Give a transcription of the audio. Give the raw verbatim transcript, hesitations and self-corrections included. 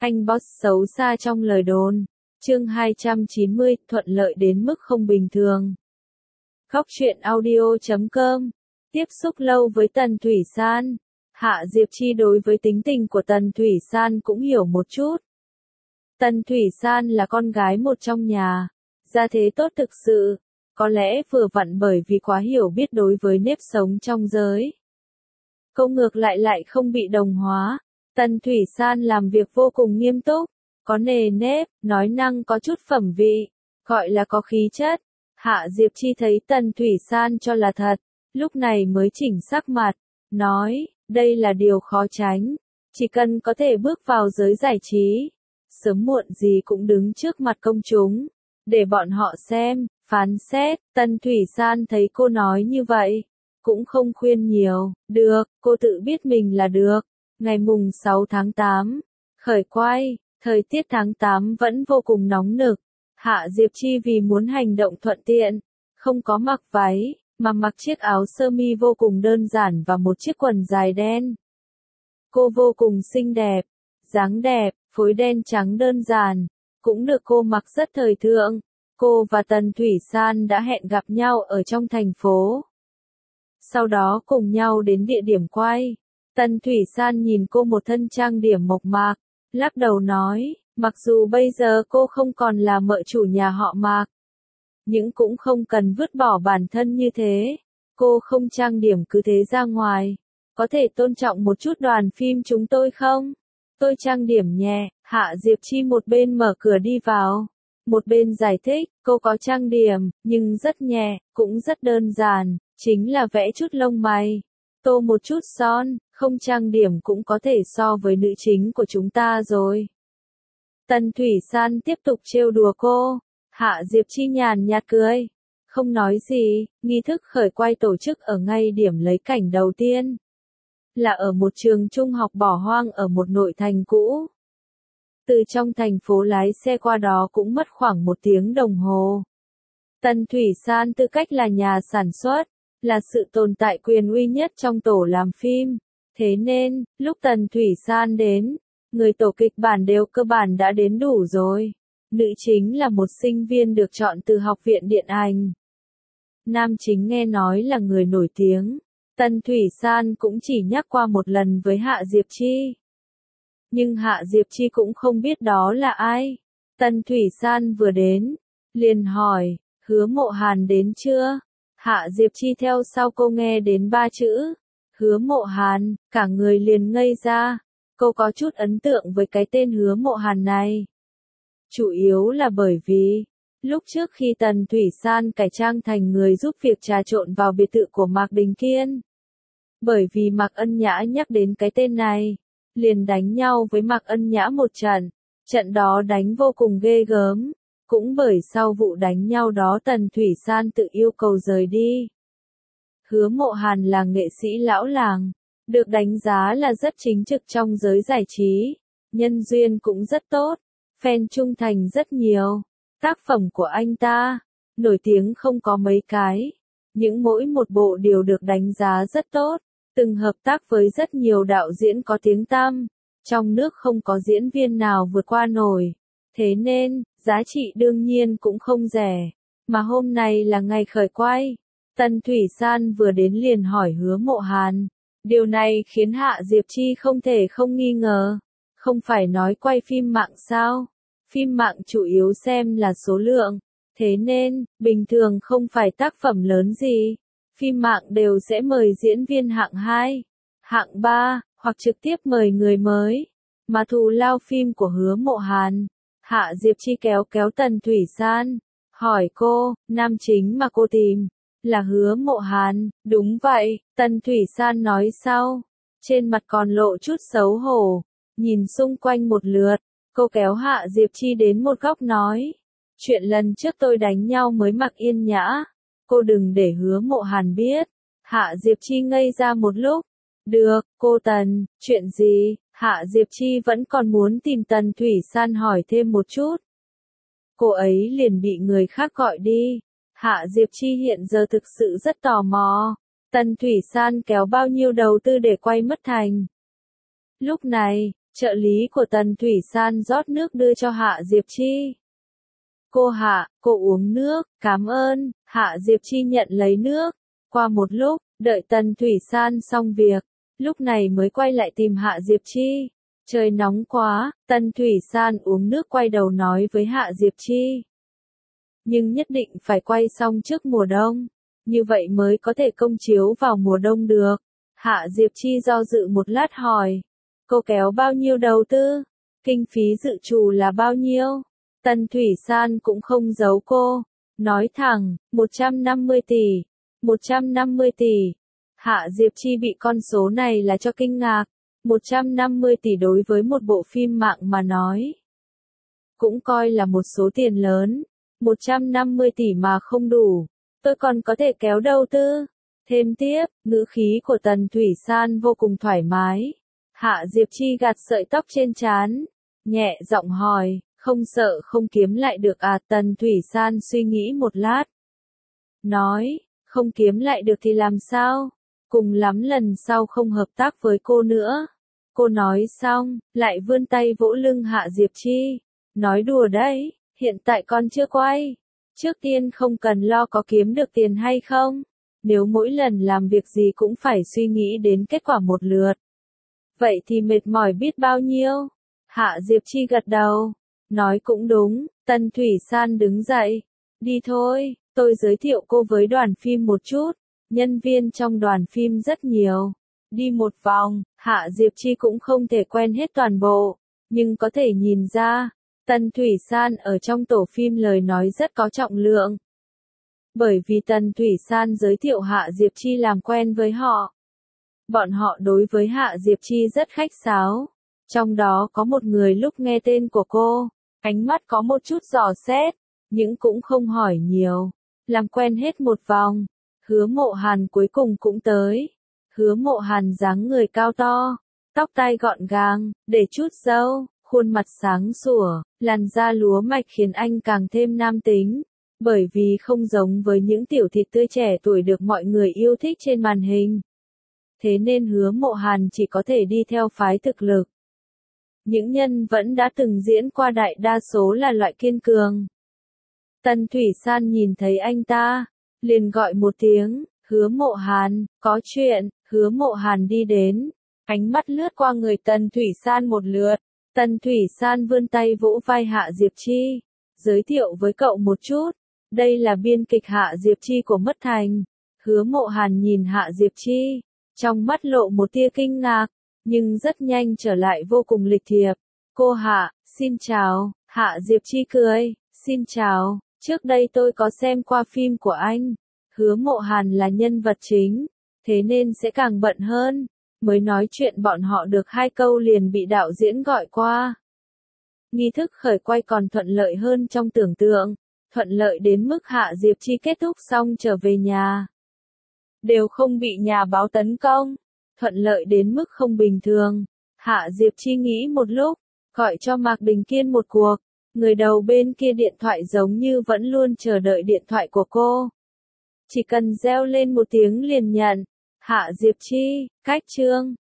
Anh boss xấu xa trong lời đồn. Chương hai trăm chín mươi, thuận lợi đến mức không bình thường. Góc truyện audio chấm com. Tiếp xúc lâu với Tần Thủy San, Hạ Diệp Chi đối với tính tình của Tần Thủy San cũng hiểu một chút. Tần Thủy San là con gái một trong nhà, gia thế tốt thực sự, có lẽ vừa vặn bởi vì quá hiểu biết đối với nếp sống trong giới. Cô ngược lại lại không bị đồng hóa. Tần Thủy San làm việc vô cùng nghiêm túc, có nề nếp, nói năng có chút phẩm vị, gọi là có khí chất. Hạ Diệp Chi thấy Tần Thủy San cho là thật, lúc này mới chỉnh sắc mặt, nói, đây là điều khó tránh, chỉ cần có thể bước vào giới giải trí, sớm muộn gì cũng đứng trước mặt công chúng, để bọn họ xem, phán xét. Tần Thủy San thấy cô nói như vậy, cũng không khuyên nhiều, được, cô tự biết mình là được. Ngày mùng sáu tháng tám, khởi quay, thời tiết tháng tám vẫn vô cùng nóng nực. Hạ Diệp Chi vì muốn hành động thuận tiện, không có mặc váy, mà mặc chiếc áo sơ mi vô cùng đơn giản và một chiếc quần dài đen. Cô vô cùng xinh đẹp, dáng đẹp, phối đen trắng đơn giản, cũng được cô mặc rất thời thượng. Cô và Tần Thủy San đã hẹn gặp nhau ở trong thành phố. Sau đó cùng nhau đến địa điểm quay. Tần Thủy San nhìn cô một thân trang điểm mộc mạc, lắc đầu nói, mặc dù bây giờ cô không còn là mợ chủ nhà họ Mạc, nhưng cũng không cần vứt bỏ bản thân như thế. Cô không trang điểm cứ thế ra ngoài, có thể tôn trọng một chút đoàn phim chúng tôi không? Tôi trang điểm nhẹ. Hạ Diệp Chi một bên mở cửa đi vào, một bên giải thích, cô có trang điểm, nhưng rất nhẹ, cũng rất đơn giản, chính là vẽ chút lông mày, tô một chút son, không trang điểm cũng có thể so với nữ chính của chúng ta rồi. Tần Thủy San tiếp tục trêu đùa cô. Hạ Diệp Chi nhàn nhạt cười, không nói gì. Nghi thức khởi quay tổ chức ở ngay điểm lấy cảnh đầu tiên, là ở một trường trung học bỏ hoang ở một nội thành cũ. Từ trong thành phố lái xe qua đó cũng mất khoảng một tiếng đồng hồ. Tần Thủy San tư cách là nhà sản xuất, là sự tồn tại quyền uy nhất trong tổ làm phim. Thế nên, lúc Tần Thủy San đến, người tổ kịch bản đều cơ bản đã đến đủ rồi. Nữ chính là một sinh viên được chọn từ học viện điện ảnh. Nam chính nghe nói là người nổi tiếng. Tần Thủy San cũng chỉ nhắc qua một lần với Hạ Diệp Chi. Nhưng Hạ Diệp Chi cũng không biết đó là ai. Tần Thủy San vừa đến, liền hỏi, Hứa Mộ Hàn đến chưa? Hạ Diệp Chi theo sau cô nghe đến ba chữ, Hứa Mộ Hàn, cả người liền ngây ra. Cô có chút ấn tượng với cái tên Hứa Mộ Hàn này. Chủ yếu là bởi vì, lúc trước khi Tần Thủy San cải trang thành người giúp việc trà trộn vào biệt thự của Mạc Đình Kiên. Bởi vì Mạc Ân Nhã nhắc đến cái tên này, liền đánh nhau với Mạc Ân Nhã một trận. Trận đó đánh vô cùng ghê gớm. Cũng bởi sau vụ đánh nhau đó Tần Thủy San tự yêu cầu rời đi. Hứa Mộ Hàn là nghệ sĩ lão làng, được đánh giá là rất chính trực trong giới giải trí, nhân duyên cũng rất tốt, fan trung thành rất nhiều. Tác phẩm của anh ta, nổi tiếng không có mấy cái, những mỗi một bộ đều được đánh giá rất tốt, từng hợp tác với rất nhiều đạo diễn có tiếng tăm, trong nước không có diễn viên nào vượt qua nổi. Thế nên, giá trị đương nhiên cũng không rẻ. Mà hôm nay là ngày khởi quay. Tần Thủy San vừa đến liền hỏi Hứa Mộ Hàn. Điều này khiến Hạ Diệp Chi không thể không nghi ngờ. Không phải nói quay phim mạng sao? Phim mạng chủ yếu xem là số lượng. Thế nên, bình thường không phải tác phẩm lớn gì. Phim mạng đều sẽ mời diễn viên hạng hai, hạng ba, hoặc trực tiếp mời người mới. Mà thù lao phim của Hứa Mộ Hàn. Hạ Diệp Chi kéo kéo Tần Thủy San, hỏi cô, nam chính mà cô tìm, là Hứa Mộ Hàn? Đúng vậy, Tần Thủy San nói sau, trên mặt còn lộ chút xấu hổ, nhìn xung quanh một lượt, cô kéo Hạ Diệp Chi đến một góc nói, chuyện lần trước tôi đánh nhau mới Mạc Yên Nhã, cô đừng để Hứa Mộ Hàn biết. Hạ Diệp Chi ngây ra một lúc, được, cô Tần, chuyện gì? Hạ Diệp Chi vẫn còn muốn tìm Tần Thủy San hỏi thêm một chút. Cô ấy liền bị người khác gọi đi. Hạ Diệp Chi hiện giờ thực sự rất tò mò. Tần Thủy San kéo bao nhiêu đầu tư để quay mất thành. Lúc này, Trợ lý của Tần Thủy San rót nước đưa cho Hạ Diệp Chi. Cô Hạ, cô uống nước, cảm ơn. Hạ Diệp Chi nhận lấy nước. Qua một lúc, đợi Tần Thủy San xong việc, lúc này mới quay lại tìm Hạ Diệp Chi. Trời nóng quá, Tần Thủy San uống nước quay đầu nói với Hạ Diệp Chi. Nhưng nhất định phải quay xong trước mùa đông, như vậy mới có thể công chiếu vào mùa đông được. Hạ Diệp Chi do dự một lát hỏi, cô kéo bao nhiêu đầu tư? Kinh phí dự trù là bao nhiêu? Tần Thủy San cũng không giấu cô, nói thẳng, một trăm năm mươi tỷ. một trăm năm mươi tỷ. Hạ Diệp Chi bị con số này là cho kinh ngạc. một trăm năm mươi tỷ đối với một bộ phim mạng mà nói, cũng coi là một số tiền lớn. một trăm năm mươi tỷ mà không đủ, tôi còn có thể kéo đầu tư. Thêm tiếp, ngữ khí của Tần Thủy San vô cùng thoải mái. Hạ Diệp Chi gạt sợi tóc trên trán, nhẹ giọng hỏi, không sợ không kiếm lại được à? Tần Thủy San suy nghĩ một lát, nói, không kiếm lại được thì làm sao? Cùng lắm lần sau không hợp tác với cô nữa. Cô nói xong, lại vươn tay vỗ lưng Hạ Diệp Chi. Nói đùa đấy, hiện tại con chưa quay. Trước tiên không cần lo có kiếm được tiền hay không. Nếu mỗi lần làm việc gì cũng phải suy nghĩ đến kết quả một lượt, vậy thì mệt mỏi biết bao nhiêu. Hạ Diệp Chi gật đầu, nói cũng đúng. Tần Thủy San đứng dậy, đi thôi, tôi giới thiệu cô với đoàn phim một chút. Nhân viên trong đoàn phim rất nhiều. Đi một vòng, Hạ Diệp Chi cũng không thể quen hết toàn bộ, nhưng có thể nhìn ra, Tần Thủy San ở trong tổ phim lời nói rất có trọng lượng. Bởi vì Tần Thủy San giới thiệu Hạ Diệp Chi làm quen với họ. Bọn họ đối với Hạ Diệp Chi rất khách sáo. Trong đó có một người lúc nghe tên của cô, ánh mắt có một chút dò xét, nhưng cũng không hỏi nhiều. Làm quen hết một vòng, Hứa Mộ Hàn cuối cùng cũng tới. Hứa Mộ Hàn dáng người cao to, tóc tai gọn gàng, để chút râu, khuôn mặt sáng sủa, làn da lúa mạch khiến anh càng thêm nam tính. Bởi vì không giống với những tiểu thịt tươi trẻ tuổi được mọi người yêu thích trên màn hình. Thế nên Hứa Mộ Hàn chỉ có thể đi theo phái thực lực. Những nhân vẫn đã từng diễn qua đại đa số là loại kiên cường. Tần Thủy San nhìn thấy anh ta, liền gọi một tiếng, Hứa Mộ Hàn, có chuyện. Hứa Mộ Hàn đi đến, ánh mắt lướt qua người Tần Thủy San một lượt. Tần Thủy San vươn tay vỗ vai Hạ Diệp Chi, giới thiệu với cậu một chút. Đây là biên kịch Hạ Diệp Chi của Mất Thành. Hứa Mộ Hàn nhìn Hạ Diệp Chi, trong mắt lộ một tia kinh ngạc, nhưng rất nhanh trở lại vô cùng lịch thiệp. Cô Hạ, xin chào. Hạ Diệp Chi cười, xin chào, trước đây tôi có xem qua phim của anh. Hứa Mộ Hàn là nhân vật chính, thế nên sẽ càng bận hơn. Mới nói chuyện bọn họ được hai câu liền bị đạo diễn gọi qua. Nghi thức khởi quay còn thuận lợi hơn trong tưởng tượng. Thuận lợi đến mức Hạ Diệp Chi kết thúc xong trở về nhà, đều không bị nhà báo tấn công. Thuận lợi đến mức không bình thường. Hạ Diệp Chi nghĩ một lúc, gọi cho Mạc Đình Kiên một cuộc. Người đầu bên kia điện thoại giống như vẫn luôn chờ đợi điện thoại của cô. Chỉ cần reo lên một tiếng liền nhận. Hạ Diệp Chi, cách chương.